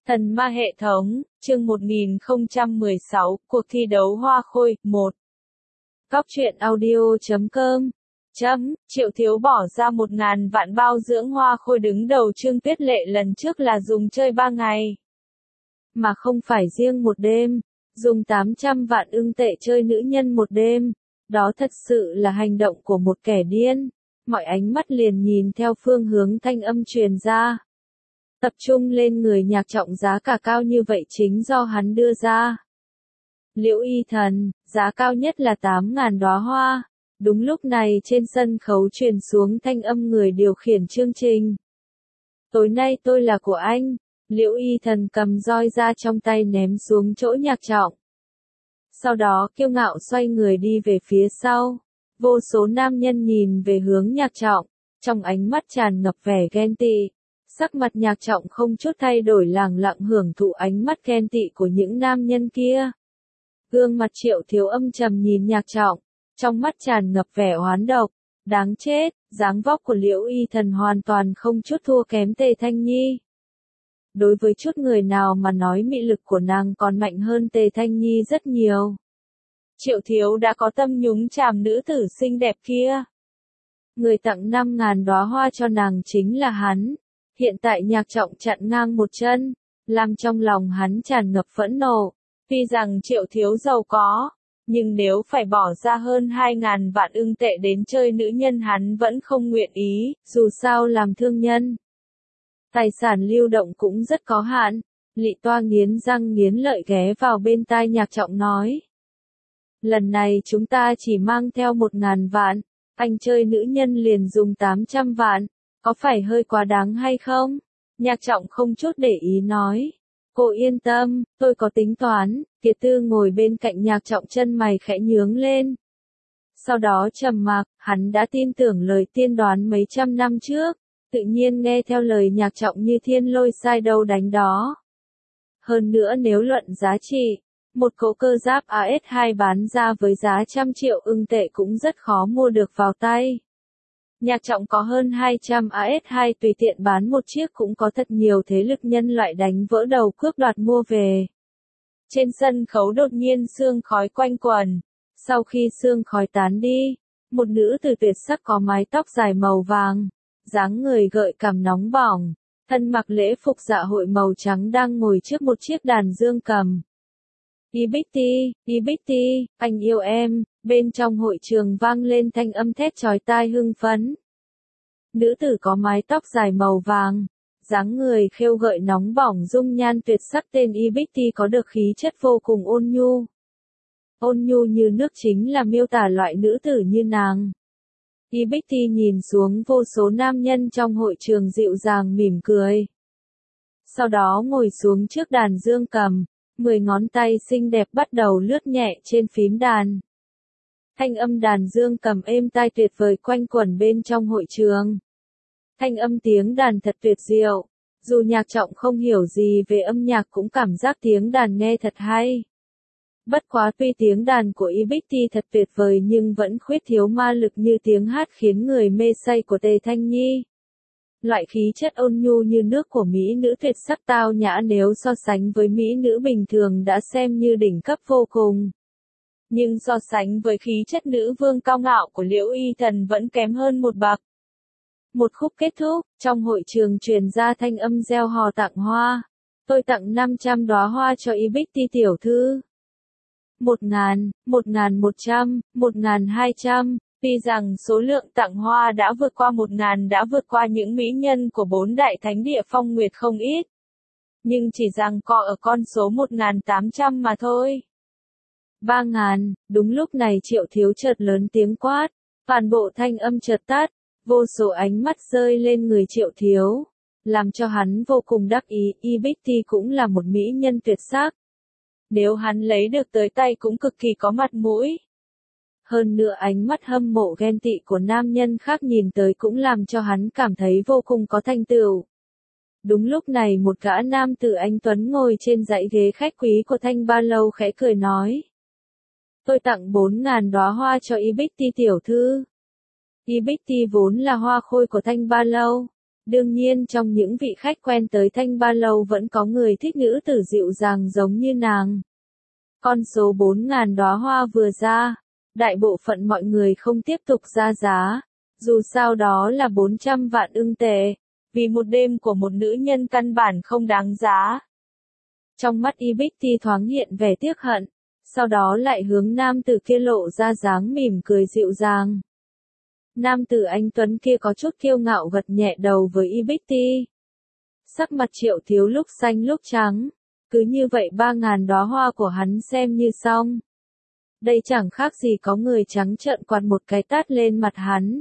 Thần ma hệ thống, chương 1016, cuộc thi đấu hoa khôi, 1. Góc truyện audio.com Triệu Thiếu bỏ ra 1.000 vạn bao dưỡng hoa khôi đứng đầu Trương Tuyết Lệ lần trước là dùng chơi 3 ngày. Mà không phải riêng một đêm, dùng 800 vạn ưng tệ chơi nữ nhân một đêm. Đó thật sự là hành động của một kẻ điên. Mọi ánh mắt liền nhìn theo phương hướng thanh âm truyền ra. Tập trung lên người Nhạc Trọng, giá cả cao như vậy chính do hắn đưa ra. Liễu Y Thần, giá cao nhất là 8.000 đóa hoa. Đúng lúc này trên sân khấu truyền xuống thanh âm người điều khiển chương trình. Tối nay tôi là của anh. Liễu Y Thần cầm roi ra trong tay ném xuống chỗ Nhạc Trọng. Sau đó kiêu ngạo xoay người đi về phía sau. Vô số nam nhân nhìn về hướng Nhạc Trọng, trong ánh mắt tràn ngập vẻ ghen tị. Sắc mặt Nhạc Trọng không chút thay đổi, lẳng lặng hưởng thụ ánh mắt ghen tị của những nam nhân kia. Gương mặt Triệu Thiếu âm trầm nhìn Nhạc Trọng, trong mắt tràn ngập vẻ oán độc. Đáng chết, dáng vóc của Liễu Y Thần hoàn toàn không chút thua kém Tề Thanh Nhi. Đối với chút người nào mà nói mị lực của nàng còn mạnh hơn Tề Thanh Nhi rất nhiều. Triệu Thiếu đã có tâm nhúng chàm nữ tử xinh đẹp kia. Người tặng 5.000 đóa hoa cho nàng chính là hắn. Hiện tại Nhạc Trọng chặn ngang một chân, làm trong lòng hắn tràn ngập phẫn nộ. Tuy rằng Triệu Thiếu giàu có, nhưng nếu phải bỏ ra hơn 2.000 vạn ưng tệ đến chơi nữ nhân hắn vẫn không nguyện ý, dù sao làm thương nhân. Tài sản lưu động cũng rất có hạn. Lị Toa nghiến răng nghiến lợi ghé vào bên tai Nhạc Trọng nói. Lần này chúng ta chỉ mang theo 1.000 vạn, anh chơi nữ nhân liền dùng 800 vạn, có phải hơi quá đáng hay không? Nhạc Trọng không chút để ý nói. Cô yên tâm, tôi có tính toán. Kiệt Tư ngồi bên cạnh Nhạc Trọng chân mày khẽ nhướng lên. Sau đó trầm mặc, hắn đã tin tưởng lời tiên đoán mấy trăm năm trước, tự nhiên nghe theo lời Nhạc Trọng như thiên lôi sai đâu đánh đó. Hơn nữa nếu luận giá trị, một cỗ cơ giáp AS2 bán ra với giá 100 triệu ưng tệ cũng rất khó mua được vào tay. Nhạc Trọng có hơn 200 AS2 tùy tiện bán một chiếc cũng có thật nhiều thế lực nhân loại đánh vỡ đầu cướp đoạt mua về. Trên sân khấu đột nhiên sương khói quanh quẩn. Sau khi sương khói tán đi, một nữ tử tuyệt sắc có mái tóc dài màu vàng, dáng người gợi cảm nóng bỏng, thân mặc lễ phục dạ hội màu trắng đang ngồi trước một chiếc đàn dương cầm. Ibiti, anh yêu em, bên trong hội trường vang lên thanh âm thét chói tai hưng phấn. Nữ tử có mái tóc dài màu vàng, dáng người khêu gợi nóng bỏng dung nhan tuyệt sắc tên Ibiti có được khí chất vô cùng ôn nhu. Ôn nhu như nước chính là miêu tả loại nữ tử như nàng. Ibiti nhìn xuống vô số nam nhân trong hội trường dịu dàng mỉm cười. Sau đó ngồi xuống trước đàn dương cầm. 10 ngón tay xinh đẹp bắt đầu lướt nhẹ trên phím đàn. Thanh âm đàn dương cầm êm tai tuyệt vời quanh quẩn bên trong hội trường. Thanh âm tiếng đàn thật tuyệt diệu. Dù Nhạc Trọng không hiểu gì về âm nhạc cũng cảm giác tiếng đàn nghe thật hay. Bất quá tuy tiếng đàn của Ibiti thật tuyệt vời nhưng vẫn khuyết thiếu ma lực như tiếng hát khiến người mê say của Tề Thanh Nhi. Loại khí chất ôn nhu như nước của mỹ nữ tuyệt sắc tao nhã nếu so sánh với mỹ nữ bình thường đã xem như đỉnh cấp vô cùng. Nhưng so sánh với khí chất nữ vương cao ngạo của Liễu Y Thần vẫn kém hơn một bậc. Một khúc kết thúc, trong hội trường truyền ra thanh âm reo hò tặng hoa. Tôi tặng 500 đóa hoa cho Ibiti tiểu thư. 1.000, 1.100, 1.200. Tuy rằng số lượng tặng hoa đã vượt qua 1.000 đã vượt qua những mỹ nhân của 4 đại thánh địa phong nguyệt không ít. Nhưng chỉ rằng co ở con số 1.800 mà thôi. 3.000, đúng lúc này Triệu Thiếu chợt lớn tiếng quát. Toàn bộ thanh âm chợt tắt, vô số ánh mắt rơi lên người Triệu Thiếu. Làm cho hắn vô cùng đắc ý, Ibiti cũng là một mỹ nhân tuyệt sắc. Nếu hắn lấy được tới tay cũng cực kỳ có mặt mũi. Hơn nữa ánh mắt hâm mộ ghen tị của nam nhân khác nhìn tới cũng làm cho hắn cảm thấy vô cùng có thành tựu. Đúng lúc này một gã nam tử anh tuấn ngồi trên dãy ghế khách quý của Thanh Ba Lâu khẽ cười nói. Tôi tặng 4.000 đóa hoa cho Ibiti tiểu thư. Ibiti vốn là hoa khôi của Thanh Ba Lâu. Đương nhiên trong những vị khách quen tới Thanh Ba Lâu vẫn có người thích nữ tử dịu dàng giống như nàng. Con số 4.000 đóa hoa vừa ra, đại bộ phận mọi người không tiếp tục ra giá, dù sao đó là 400 vạn ưng tệ, vì một đêm của một nữ nhân căn bản không đáng giá. Trong mắt Ibiti thoáng hiện vẻ tiếc hận, sau đó lại hướng nam tử kia lộ ra dáng mỉm cười dịu dàng. Nam tử anh tuấn kia có chút kiêu ngạo gật nhẹ đầu với Ibiti. Sắc mặt Triệu Thiếu lúc xanh lúc trắng, cứ như vậy 3.000 đóa hoa của hắn xem như xong. Đây chẳng khác gì có người trắng trợn quạt một cái tát lên mặt hắn.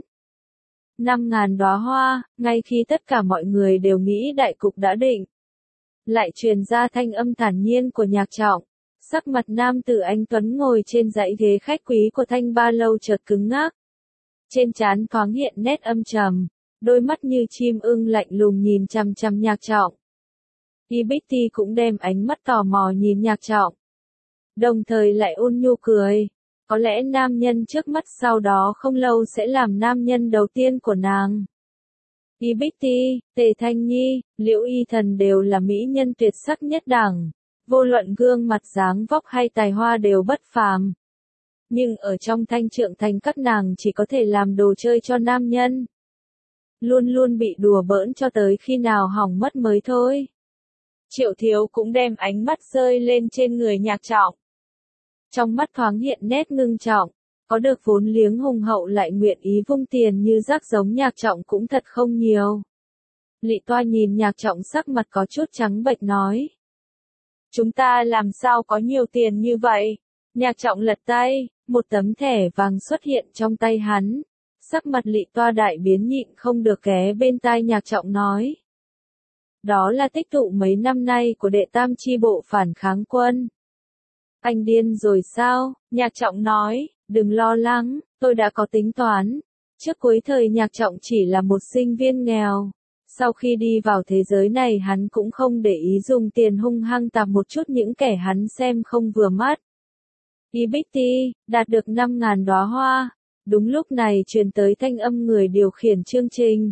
5.000 đóa hoa, ngay khi tất cả mọi người đều nghĩ đại cục đã định. Lại truyền ra thanh âm thản nhiên của Nhạc Trọng. Sắc mặt nam tử anh tuấn ngồi trên dãy ghế khách quý của Thanh Ba Lâu chợt cứng ngắc. Trên trán thoáng hiện nét âm trầm, đôi mắt như chim ưng lạnh lùng nhìn chằm chằm Nhạc Trọng. Ibiti cũng đem ánh mắt tò mò nhìn Nhạc Trọng, đồng thời lại ôn nhu cười. Có lẽ nam nhân trước mắt sau đó không lâu sẽ làm nam nhân đầu tiên của nàng. Ibiti, Tề Thanh Nhi, Liễu Y Thần đều là mỹ nhân tuyệt sắc nhất đẳng, vô luận gương mặt dáng vóc hay tài hoa đều bất phàm. Nhưng ở trong Thanh Trượng Thành các nàng chỉ có thể làm đồ chơi cho nam nhân. Luôn luôn bị đùa bỡn cho tới khi nào hỏng mất mới thôi. Triệu Thiếu cũng đem ánh mắt rơi lên trên người Nhạc Trọng. Trong mắt thoáng hiện nét ngưng trọng, có được vốn liếng hùng hậu lại nguyện ý vung tiền như rác giống Nhạc Trọng cũng thật không nhiều. Lị Toa nhìn Nhạc Trọng sắc mặt có chút trắng bệch nói. Chúng ta làm sao có nhiều tiền như vậy? Nhạc Trọng lật tay, một tấm thẻ vàng xuất hiện trong tay hắn. Sắc mặt Lị Toa đại biến nhịn không được ghé bên tai Nhạc Trọng nói. Đó là tích tụ mấy năm nay của đệ tam chi bộ phản kháng quân. Anh điên rồi sao? Nhạc Trọng nói, đừng lo lắng, tôi đã có tính toán. Trước cuối thời Nhạc Trọng chỉ là một sinh viên nghèo. Sau khi đi vào thế giới này hắn cũng không để ý dùng tiền hung hăng tạp một chút những kẻ hắn xem không vừa mắt. Ibiti, đạt được 5.000 đóa hoa. Đúng lúc này truyền tới thanh âm người điều khiển chương trình.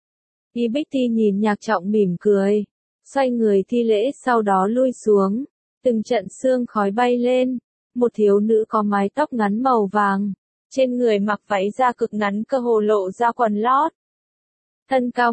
Ibiti nhìn Nhạc Trọng mỉm cười, xoay người thi lễ sau đó lui xuống. Từng trận sương khói bay lên, một thiếu nữ có mái tóc ngắn màu vàng, trên người mặc váy da cực ngắn cơ hồ lộ ra quần lót. Thân cao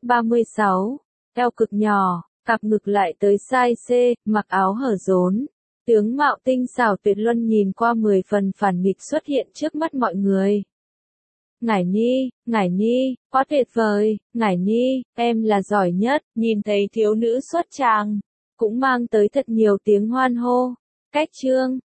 1m36, eo cực nhỏ, cặp ngực lại tới size C, mặc áo hở rốn. Tướng mạo tinh xảo tuyệt luân nhìn qua 10 phần phản nghịch xuất hiện trước mắt mọi người. Ngải Nhi, quá tuyệt vời, Ngải Nhi, em là giỏi nhất, nhìn thấy thiếu nữ xuất tràng, cũng mang tới thật nhiều tiếng hoan hô. Cách chương